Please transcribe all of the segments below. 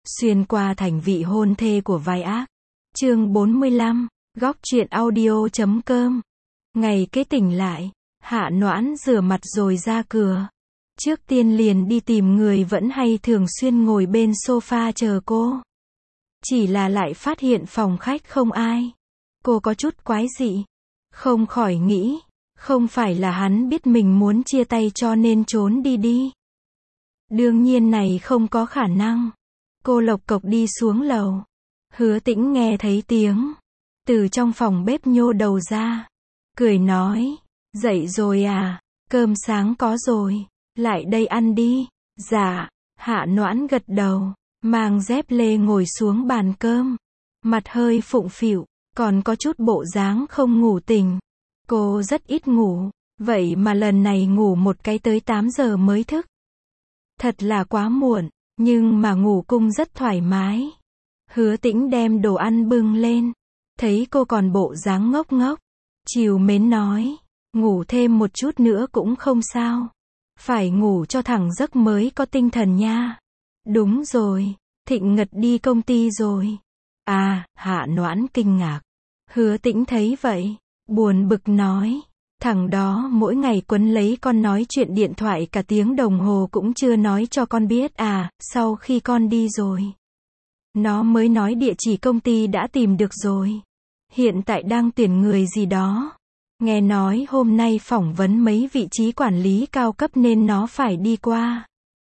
Xuyên qua thành vị hôn thê của vai ác. Chương 45, góc truyện audio.com. Ngày kế tỉnh lại, Hạ Noãn rửa mặt rồi ra cửa. Trước tiên liền đi tìm người vẫn hay thường xuyên ngồi bên sofa chờ cô. Chỉ là lại phát hiện phòng khách không ai. Cô có chút quái dị. Không khỏi nghĩ, không phải là hắn biết mình muốn chia tay cho nên trốn đi. Đương nhiên này không có khả năng. Cô lộc cộc đi xuống lầu. Hứa Tĩnh nghe thấy tiếng từ trong phòng bếp nhô đầu ra, cười nói, dậy rồi à, cơm sáng có rồi, lại đây ăn đi. Dạ. Hạ Noãn gật đầu, mang dép lê ngồi xuống bàn cơm, mặt hơi phụng phịu, còn có chút bộ dáng không ngủ tỉnh. Cô rất ít ngủ, vậy mà lần này ngủ một cái tới 8 giờ mới thức. Thật là quá muộn, nhưng mà ngủ cung rất thoải mái. Hứa Tĩnh đem đồ ăn bưng lên, thấy cô còn bộ dáng ngốc ngốc, trìu mến nói, ngủ thêm một chút nữa cũng không sao. Phải ngủ cho thẳng giấc mới có tinh thần nha. Đúng rồi, Thịnh Ngật đi công ty rồi. À, Hạ Noãn kinh ngạc. Hứa Tĩnh thấy vậy, buồn bực nói, thằng đó mỗi ngày quấn lấy con nói chuyện điện thoại cả tiếng đồng hồ cũng chưa nói cho con biết à, sau khi con đi rồi. Nó mới nói địa chỉ công ty đã tìm được rồi. Hiện tại đang tuyển người gì đó. Nghe nói hôm nay phỏng vấn mấy vị trí quản lý cao cấp nên nó phải đi qua.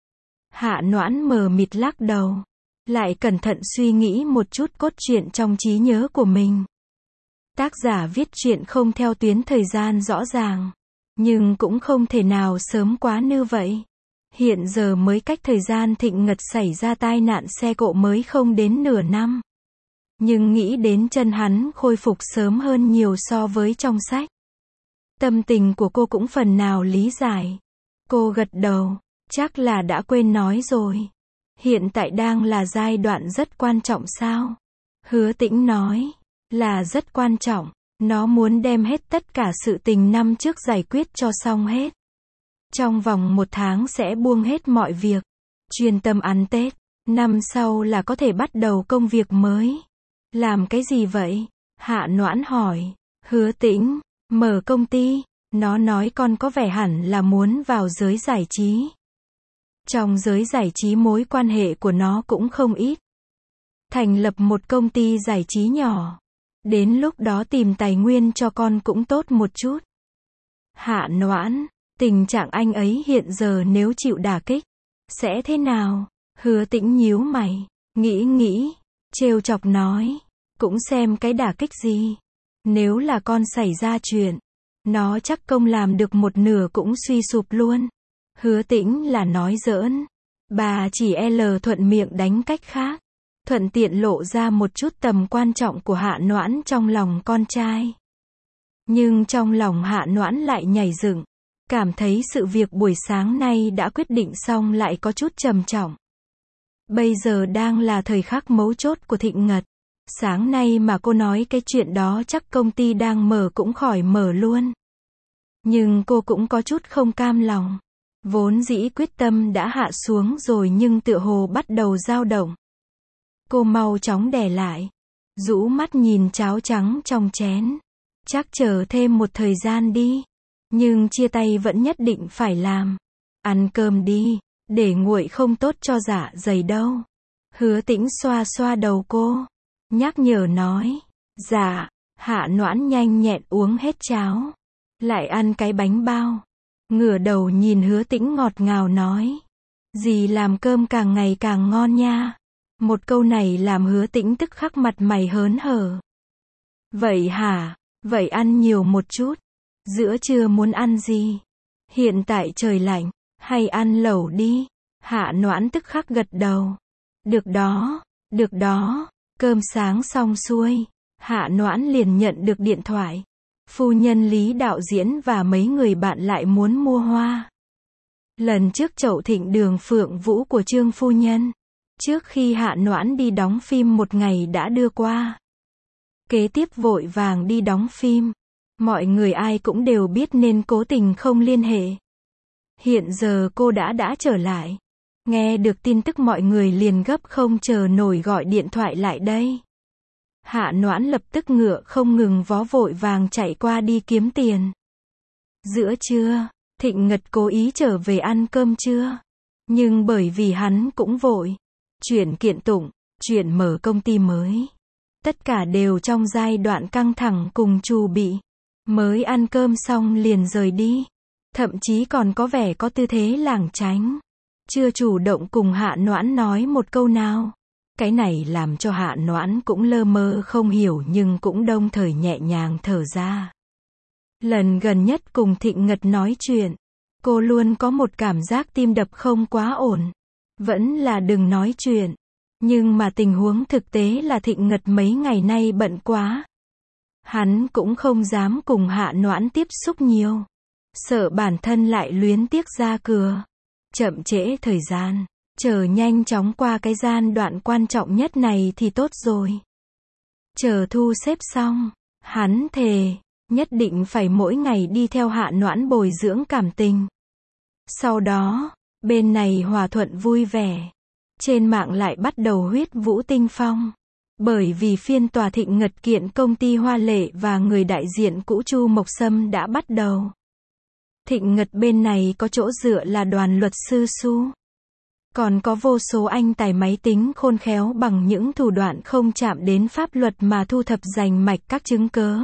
Hạ Noãn mờ mịt lắc đầu. Lại cẩn thận suy nghĩ một chút cốt truyện trong trí nhớ của mình. Tác giả viết truyện không theo tuyến thời gian rõ ràng. Nhưng cũng không thể nào sớm quá như vậy. Hiện giờ mới cách thời gian Thịnh Ngật xảy ra tai nạn xe cộ mới không đến nửa năm. Nhưng nghĩ đến chân hắn khôi phục sớm hơn nhiều so với trong sách. Tâm tình của cô cũng phần nào lý giải. Cô gật đầu, chắc là đã quên nói rồi. Hiện tại đang là giai đoạn rất quan trọng sao? Hứa Tĩnh nói, là rất quan trọng. Nó muốn đem hết tất cả sự tình năm trước giải quyết cho xong hết. Trong vòng 1 tháng sẽ buông hết mọi việc. Chuyên tâm ăn Tết. Năm sau là có thể bắt đầu công việc mới. Làm cái gì vậy? Hạ Noãn hỏi. Hứa Tĩnh, mở công ty. Nó nói con có vẻ hẳn là muốn vào giới giải trí. Trong giới giải trí mối quan hệ của nó cũng không ít. Thành lập một công ty giải trí nhỏ. Đến lúc đó tìm tài nguyên cho con cũng tốt một chút. Hạ Noãn, tình trạng anh ấy hiện giờ nếu chịu đả kích, sẽ thế nào? Hứa Tĩnh nhíu mày, nghĩ, trêu chọc nói, cũng xem cái đả kích gì. Nếu là con xảy ra chuyện, nó chắc công làm được một nửa cũng suy sụp luôn. Hứa Tĩnh là nói giỡn. Bà chỉ thuận miệng đánh cách khác. Thuận tiện lộ ra một chút tầm quan trọng của Hạ Noãn trong lòng con trai. Nhưng trong lòng Hạ Noãn lại nhảy dựng. Cảm thấy sự việc buổi sáng nay đã quyết định xong lại có chút trầm trọng. Bây giờ đang là thời khắc mấu chốt của Thịnh Ngật. Sáng nay mà cô nói cái chuyện đó chắc công ty đang mở cũng khỏi mở luôn. Nhưng cô cũng có chút không cam lòng. Vốn dĩ quyết tâm đã hạ xuống rồi nhưng tựa hồ bắt đầu dao động. Cô mau chóng đè lại. Rũ mắt nhìn cháo trắng trong chén. Chắc chờ thêm một thời gian đi. Nhưng chia tay vẫn nhất định phải làm. Ăn cơm đi, để nguội không tốt cho dạ dày đâu. Hứa Tĩnh xoa xoa đầu cô. Nhắc nhở nói. Dạ. Hạ Noãn nhanh nhẹn uống hết cháo. Lại ăn cái bánh bao. Ngửa đầu nhìn Hứa Tĩnh ngọt ngào nói. Dì làm cơm càng ngày càng ngon nha. Một câu này làm Hứa Tĩnh tức khắc mặt mày hớn hở. Vậy hả? Vậy ăn nhiều một chút. Giữa trưa muốn ăn gì? Hiện tại trời lạnh, hay ăn lẩu đi. Hạ Noãn tức khắc gật đầu. Được đó. Cơm sáng xong xuôi, Hạ Noãn liền nhận được điện thoại. Phu nhân Lý đạo diễn và mấy người bạn lại muốn mua hoa. Lần trước chậu thịnh đường Phượng Vũ của Trương phu nhân. Trước khi Hạ Noãn đi đóng phim một ngày đã đưa qua. Kế tiếp vội vàng đi đóng phim. Mọi người ai cũng đều biết nên cố tình không liên hệ. Hiện giờ cô đã trở lại. Nghe được tin tức mọi người liền gấp không chờ nổi gọi điện thoại lại đây. Hạ Noãn lập tức ngựa không ngừng vó vội vàng chạy qua đi kiếm tiền. Giữa trưa, Thịnh Ngật cố ý trở về ăn cơm trưa. Nhưng bởi vì hắn cũng vội. Chuyện kiện tụng, chuyện mở công ty mới. Tất cả đều trong giai đoạn căng thẳng cùng chuẩn bị. Mới ăn cơm xong liền rời đi. Thậm chí còn có vẻ có tư thế lảng tránh. Chưa chủ động cùng Hạ Noãn nói một câu nào. Cái này làm cho Hạ Noãn cũng lơ mơ không hiểu nhưng cũng đồng thời nhẹ nhàng thở ra. Lần gần nhất cùng Thịnh Ngật nói chuyện, cô luôn có một cảm giác tim đập không quá ổn. Vẫn là đừng nói chuyện. Nhưng mà tình huống thực tế là Thịnh Ngật mấy ngày nay bận quá. Hắn cũng không dám cùng Hạ Noãn tiếp xúc nhiều. Sợ bản thân lại luyến tiếc ra cửa. Chậm trễ thời gian. Chờ nhanh chóng qua cái gian đoạn quan trọng nhất này thì tốt rồi. Chờ thu xếp xong, hắn thề, nhất định phải mỗi ngày đi theo Hạ Noãn bồi dưỡng cảm tình. Sau đó, bên này hòa thuận vui vẻ. Trên mạng lại bắt đầu huyết vũ tinh phong. Bởi vì phiên tòa Thịnh Ngật kiện công ty Hoa Lệ và người đại diện cũ Chu Mộc Sâm đã bắt đầu. Thịnh Ngật bên này có chỗ dựa là đoàn luật sư Su. Còn có vô số anh tài máy tính khôn khéo bằng những thủ đoạn không chạm đến pháp luật mà thu thập rành mạch các chứng cớ.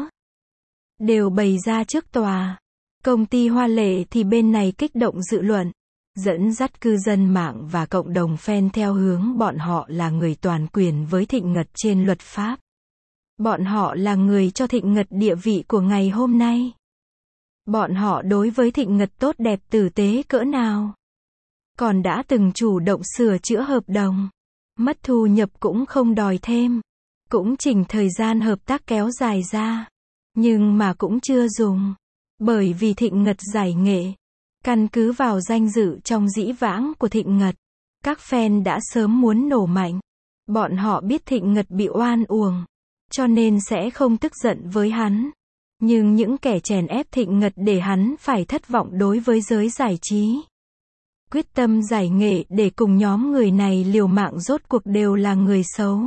Đều bày ra trước tòa. Công ty Hoa Lệ thì bên này kích động dự luận. Dẫn dắt cư dân mạng và cộng đồng fan theo hướng bọn họ là người toàn quyền với Thịnh Ngật trên luật pháp. Bọn họ là người cho Thịnh Ngật địa vị của ngày hôm nay. Bọn họ đối với Thịnh Ngật tốt đẹp tử tế cỡ nào. Còn đã từng chủ động sửa chữa hợp đồng. Mất thu nhập cũng không đòi thêm. Cũng chỉnh thời gian hợp tác kéo dài ra. Nhưng mà cũng chưa dùng. Bởi vì Thịnh Ngật giải nghệ. Căn cứ vào danh dự trong dĩ vãng của Thịnh Ngật. Các fan đã sớm muốn nổ mạnh. Bọn họ biết Thịnh Ngật bị oan uổng. Cho nên sẽ không tức giận với hắn. Nhưng những kẻ chèn ép Thịnh Ngật để hắn phải thất vọng đối với giới giải trí. Quyết tâm giải nghệ để cùng nhóm người này liều mạng rốt cuộc đều là người xấu.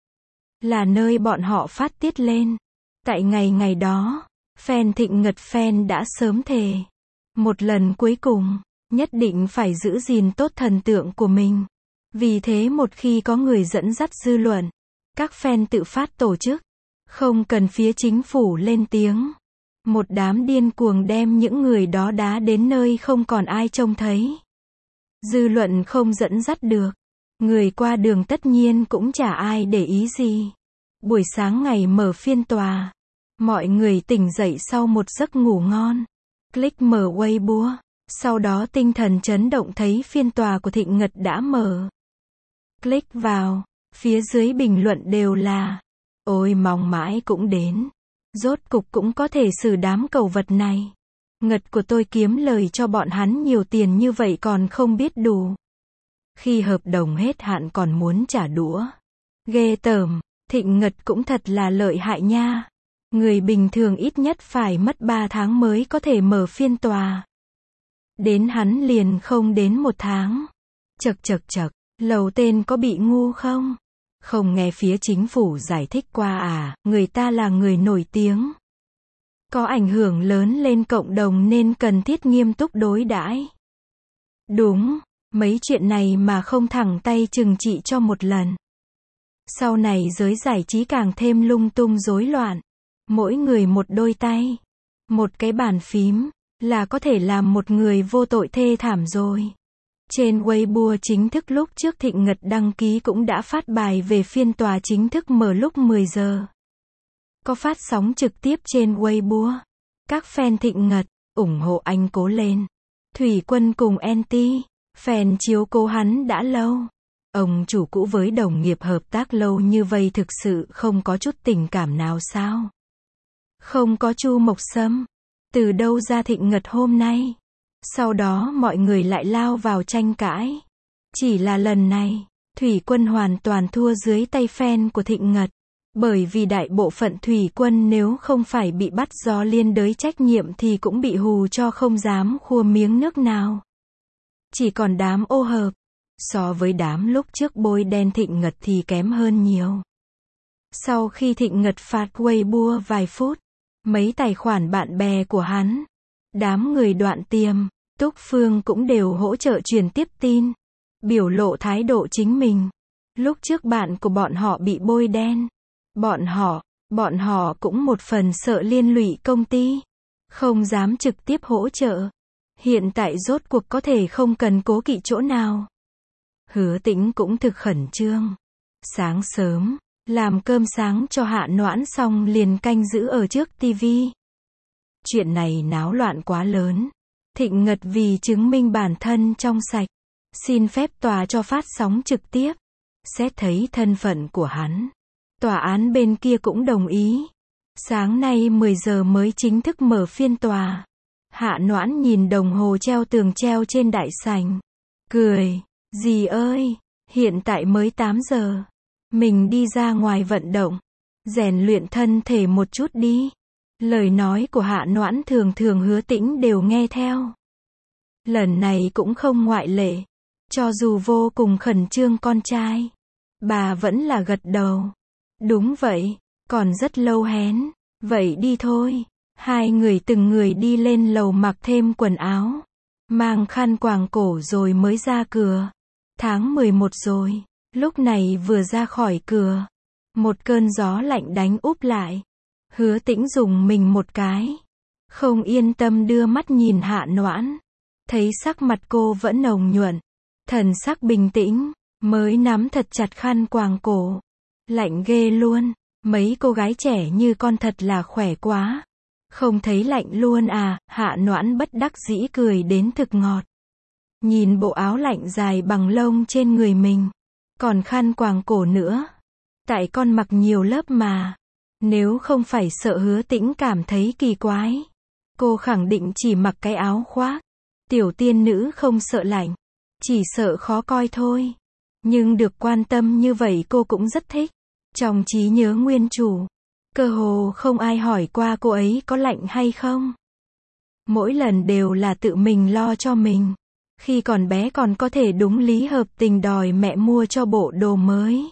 Là nơi bọn họ phát tiết lên. Tại ngày đó, fan Thịnh Ngật fan đã sớm thề. Một lần cuối cùng, nhất định phải giữ gìn tốt thần tượng của mình. Vì thế một khi có người dẫn dắt dư luận, các fan tự phát tổ chức. Không cần phía chính phủ lên tiếng. Một đám điên cuồng đem những người đó đá đến nơi không còn ai trông thấy. Dư luận không dẫn dắt được. Người qua đường tất nhiên cũng chả ai để ý gì. Buổi sáng ngày mở phiên tòa. Mọi người tỉnh dậy sau một giấc ngủ ngon. Click mở Weibo. Sau đó tinh thần chấn động thấy phiên tòa của Thịnh Ngật đã mở. Click vào. Phía dưới bình luận đều là. Ôi mong mãi cũng đến. Rốt cục cũng có thể xử đám cẩu vật này. Ngật của tôi kiếm lời cho bọn hắn nhiều tiền như vậy còn không biết đủ. Khi hợp đồng hết hạn còn muốn trả đũa. Ghê tởm, Thịnh Ngật cũng thật là lợi hại nha. Người bình thường ít nhất phải mất 3 tháng mới có thể mở phiên tòa. Đến hắn liền không đến 1 tháng. Chậc, lầu tên có bị ngu không? Không nghe phía chính phủ giải thích qua à, người ta là người nổi tiếng. Có ảnh hưởng lớn lên cộng đồng nên cần thiết nghiêm túc đối đãi. Đúng, mấy chuyện này mà không thẳng tay trừng trị cho một lần. Sau này giới giải trí càng thêm lung tung rối loạn. Mỗi người một đôi tay, một cái bàn phím, là có thể làm một người vô tội thê thảm rồi. Trên Weibo chính thức lúc trước Thịnh Ngật đăng ký cũng đã phát bài về phiên tòa chính thức mở lúc 10 giờ. Có phát sóng trực tiếp trên Weibo. Các fan Thịnh Ngật, ủng hộ anh cố lên. Thủy Quân cùng Anti, fan chiếu cố hắn đã lâu. Ông chủ cũ với đồng nghiệp hợp tác lâu như vậy thực sự không có chút tình cảm nào sao? Không có Chu Mộc Sâm. Từ đâu ra Thịnh Ngật hôm nay? Sau đó mọi người lại lao vào tranh cãi. Chỉ là lần này, Thủy Quân hoàn toàn thua dưới tay fan của Thịnh Ngật. Bởi vì đại bộ phận Thủy Quân nếu không phải bị bắt do liên đới trách nhiệm thì cũng bị hù cho không dám khua miếng nước nào. Chỉ còn đám ô hợp, So với đám lúc trước bôi đen Thịnh Ngật thì kém hơn nhiều. Sau khi Thịnh Ngật phạt Weibo vài phút, mấy tài khoản bạn bè của hắn, đám người Đoạn Tiềm, Túc Phương cũng đều hỗ trợ truyền tiếp tin, biểu lộ thái độ chính mình. Lúc trước bạn của bọn họ bị bôi đen, bọn họ cũng một phần sợ liên lụy công ty, không dám trực tiếp hỗ trợ. Hiện tại rốt cuộc có thể không cần cố kỵ chỗ nào. Hứa Tĩnh cũng thực khẩn trương. Sáng sớm, làm cơm sáng cho Hạ Noãn xong liền canh giữ ở trước tivi. Chuyện này náo loạn quá lớn. Thịnh Ngật vì chứng minh bản thân trong sạch, xin phép tòa cho phát sóng trực tiếp. Xét thấy thân phận của hắn, tòa án bên kia cũng đồng ý. Sáng nay 10 giờ mới chính thức mở phiên tòa. Hạ Noãn nhìn đồng hồ treo tường treo trên đại sảnh, cười, dì ơi, hiện tại mới 8 giờ. Mình đi ra ngoài vận động, rèn luyện thân thể một chút đi. Lời nói của Hạ Noãn thường thường Hứa Tĩnh đều nghe theo. Lần này cũng không ngoại lệ. Cho dù vô cùng khẩn trương con trai, bà vẫn là gật đầu. Đúng vậy, còn rất lâu hén. Vậy đi thôi. Hai người từng người đi lên lầu mặc thêm quần áo, mang khăn quàng cổ rồi mới ra cửa. Tháng 11 rồi, lúc này vừa ra khỏi cửa, một cơn gió lạnh đánh úp lại. Hứa Tĩnh dùng mình một cái, không yên tâm đưa mắt nhìn Hạ Noãn, thấy sắc mặt cô vẫn nồng nhuận, thần sắc bình tĩnh, mới nắm thật chặt khăn quàng cổ. Lạnh ghê luôn, mấy cô gái trẻ như con thật là khỏe quá. Không thấy lạnh luôn à? Hạ Noãn bất đắc dĩ cười đến thực ngọt. Nhìn bộ áo lạnh dài bằng lông trên người mình, còn khăn quàng cổ nữa. Tại con mặc nhiều lớp mà. Nếu không phải sợ Hứa Tĩnh cảm thấy kỳ quái, cô khẳng định chỉ mặc cái áo khoác. Tiểu tiên nữ không sợ lạnh, chỉ sợ khó coi thôi. Nhưng được quan tâm như vậy cô cũng rất thích. Trong trí nhớ nguyên chủ, cơ hồ không ai hỏi qua cô ấy có lạnh hay không. Mỗi lần đều là tự mình lo cho mình. Khi còn bé còn có thể đúng lý hợp tình đòi mẹ mua cho bộ đồ mới.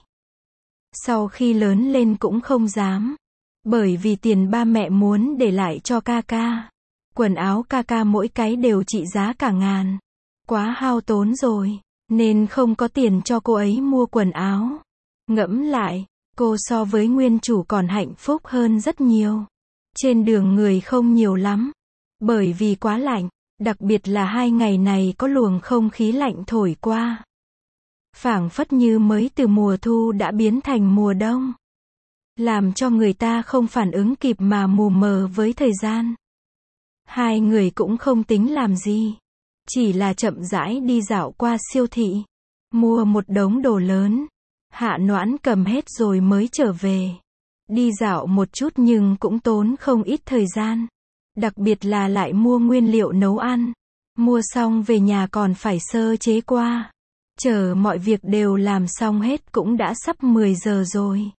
Sau khi lớn lên cũng không dám. Bởi vì tiền ba mẹ muốn để lại cho ca ca. Quần áo ca ca mỗi cái đều trị giá cả ngàn. Quá hao tốn rồi, nên không có tiền cho cô ấy mua quần áo. Ngẫm lại, cô so với nguyên chủ còn hạnh phúc hơn rất nhiều. Trên đường người không nhiều lắm, bởi vì quá lạnh, đặc biệt là 2 ngày này có luồng không khí lạnh thổi qua. Phảng phất như mới từ mùa thu đã biến thành mùa đông. Làm cho người ta không phản ứng kịp mà mù mờ với thời gian. Hai người cũng không tính làm gì. Chỉ là chậm rãi đi dạo qua siêu thị. Mua một đống đồ lớn. Hạ Noãn cầm hết rồi mới trở về. Đi dạo một chút nhưng cũng tốn không ít thời gian. Đặc biệt là lại mua nguyên liệu nấu ăn. Mua xong về nhà còn phải sơ chế qua. Chờ mọi việc đều làm xong hết cũng đã sắp 10 giờ rồi.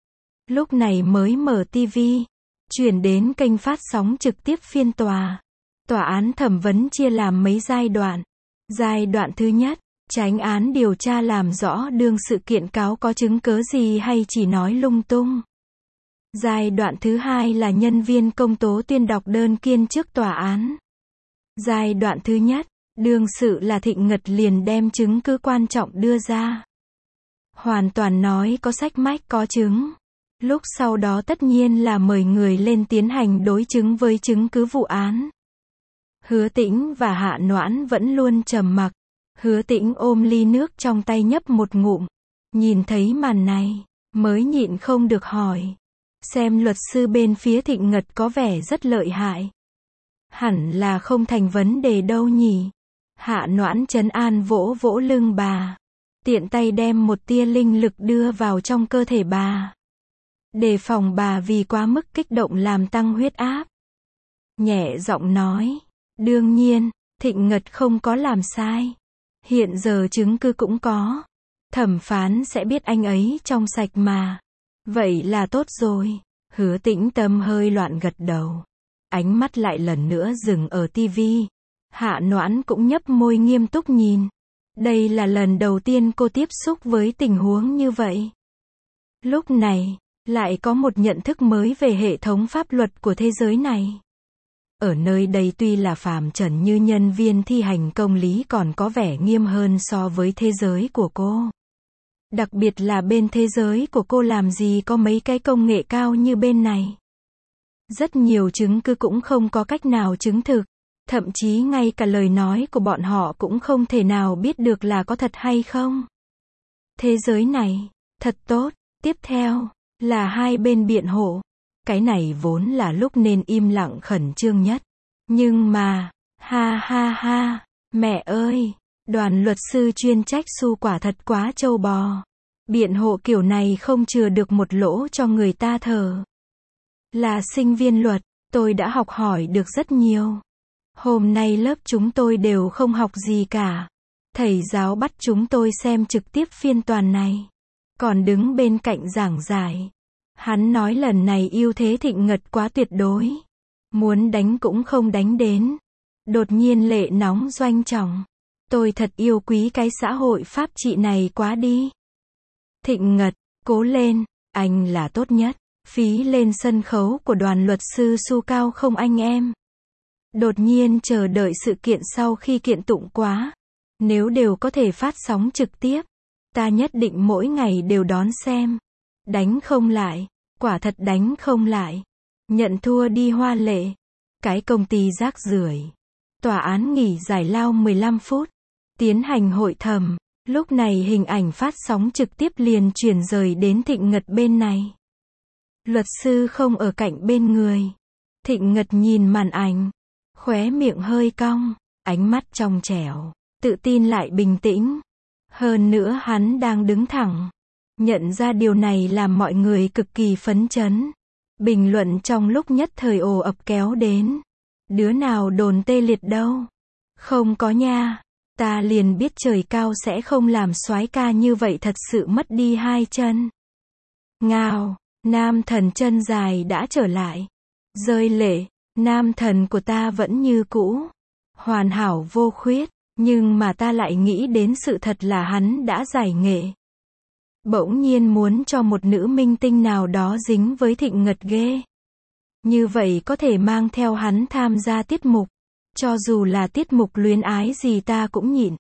Lúc này mới mở tivi, chuyển đến kênh phát sóng trực tiếp phiên tòa. Tòa án thẩm vấn chia làm mấy giai đoạn. Giai đoạn thứ nhất, chánh án điều tra làm rõ đương sự kiện cáo có chứng cớ gì hay chỉ nói lung tung. Giai đoạn thứ hai là nhân viên công tố tuyên đọc đơn kiên trước tòa án. Giai đoạn thứ nhất, đương sự là Thịnh Ngật liền đem chứng cứ quan trọng đưa ra. Hoàn toàn nói có sách mách có chứng. Lúc sau đó tất nhiên là mời người lên tiến hành đối chứng với chứng cứ vụ án. Hứa Tĩnh và Hạ Noãn vẫn luôn trầm mặc. Hứa Tĩnh ôm ly nước trong tay nhấp một ngụm. Nhìn thấy màn này, mới nhịn không được hỏi. Xem luật sư bên phía Thịnh Ngật có vẻ rất lợi hại. Hẳn là không thành vấn đề đâu nhỉ. Hạ Noãn trấn an vỗ vỗ lưng bà. Tiện tay đem một tia linh lực đưa vào trong cơ thể bà. Đề phòng bà vì quá mức kích động làm tăng huyết áp. Nhẹ giọng nói. Đương nhiên, Thịnh Ngật không có làm sai. Hiện giờ chứng cứ cũng có. Thẩm phán sẽ biết anh ấy trong sạch mà. Vậy là tốt rồi. Hứa Tĩnh tâm hơi loạn gật đầu. Ánh mắt lại lần nữa dừng ở tivi. Hạ Noãn cũng nhấp môi nghiêm túc nhìn. Đây là lần đầu tiên cô tiếp xúc với tình huống như vậy. Lúc này, lại có một nhận thức mới về hệ thống pháp luật của thế giới này. Ở nơi đây tuy là phàm trần như nhân viên thi hành công lý còn có vẻ nghiêm hơn so với thế giới của cô. Đặc biệt là bên thế giới của cô làm gì có mấy cái công nghệ cao như bên này. Rất nhiều chứng cứ cũng không có cách nào chứng thực. Thậm chí ngay cả lời nói của bọn họ cũng không thể nào biết được là có thật hay không. Thế giới này, thật tốt. Tiếp theo, là hai bên biện hộ. Cái này vốn là lúc nên im lặng khẩn trương nhất. Nhưng mà, ha ha ha, mẹ ơi, đoàn luật sư chuyên trách Su quả thật quá trâu bò. Biện hộ kiểu này không chừa được một lỗ cho người ta thở. Là sinh viên luật, tôi đã học hỏi được rất nhiều. Hôm nay lớp chúng tôi đều không học gì cả. Thầy giáo bắt chúng tôi xem trực tiếp phiên toàn này. Còn đứng bên cạnh giảng giải. Hắn nói lần này ưu thế Thịnh Ngật quá tuyệt đối. Muốn đánh cũng không đánh đến. Đột nhiên lệ nóng doanh trọng. Tôi thật yêu quý cái xã hội pháp trị này quá đi. Thịnh Ngật, cố lên, anh là tốt nhất. Phí lên sân khấu của đoàn luật sư Su cao không anh em. Đột nhiên chờ đợi sự kiện sau khi kiện tụng quá. Nếu đều có thể phát sóng trực tiếp, ta nhất định mỗi ngày đều đón xem. Đánh không lại, quả thật đánh không lại. Nhận thua đi Hoa Lệ. Cái công ty rác rưởi. Tòa án nghỉ giải lao 15 phút. Tiến hành hội thẩm. Lúc này hình ảnh phát sóng trực tiếp liền chuyển rời đến Thịnh Ngật bên này. Luật sư không ở cạnh bên người. Thịnh Ngật nhìn màn ảnh. Khóe miệng hơi cong. Ánh mắt trong trẻo. Tự tin lại bình tĩnh. Hơn nữa hắn đang đứng thẳng. Nhận ra điều này làm mọi người cực kỳ phấn chấn. Bình luận trong lúc nhất thời ồ ập kéo đến. Đứa nào đồn tê liệt đâu? Không có nha. Ta liền biết trời cao sẽ không làm soái ca như vậy thật sự mất đi hai chân. Ngao, nam thần chân dài đã trở lại. Rơi lệ, nam thần của ta vẫn như cũ. Hoàn hảo vô khuyết, nhưng mà ta lại nghĩ đến sự thật là hắn đã giải nghệ. Bỗng nhiên muốn cho một nữ minh tinh nào đó dính với Thịnh Ngật ghê. Như vậy có thể mang theo hắn tham gia tiết mục. Cho dù là tiết mục luyến ái gì ta cũng nhịn.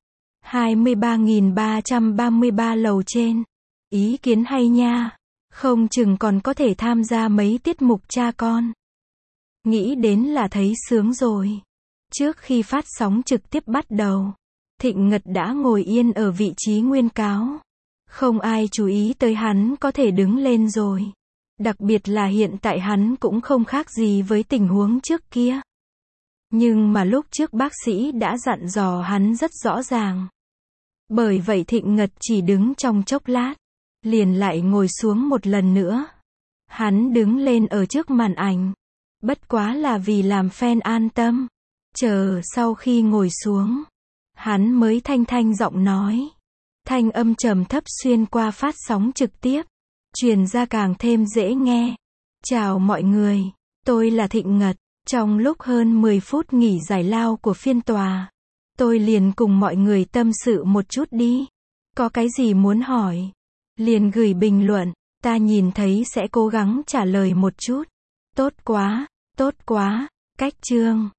23.333 lầu trên. Ý kiến hay nha. Không chừng còn có thể tham gia mấy tiết mục cha con. Nghĩ đến là thấy sướng rồi. Trước khi phát sóng trực tiếp bắt đầu, Thịnh Ngật đã ngồi yên ở vị trí nguyên cáo. Không ai chú ý tới hắn có thể đứng lên rồi. Đặc biệt là hiện tại hắn cũng không khác gì với tình huống trước kia. Nhưng mà lúc trước bác sĩ đã dặn dò hắn rất rõ ràng. Bởi vậy Thịnh Ngật chỉ đứng trong chốc lát, liền lại ngồi xuống một lần nữa. Hắn đứng lên ở trước màn ảnh. Bất quá là vì làm fan an tâm. Chờ sau khi ngồi xuống, hắn mới thanh thanh giọng nói. Thanh âm trầm thấp xuyên qua phát sóng trực tiếp, truyền ra càng thêm dễ nghe. Chào mọi người, tôi là Thịnh Ngật. Trong lúc hơn 10 phút nghỉ giải lao của phiên tòa, tôi liền cùng mọi người tâm sự một chút đi. Có cái gì muốn hỏi, liền gửi bình luận, ta nhìn thấy sẽ cố gắng trả lời một chút. Tốt quá, cách chương.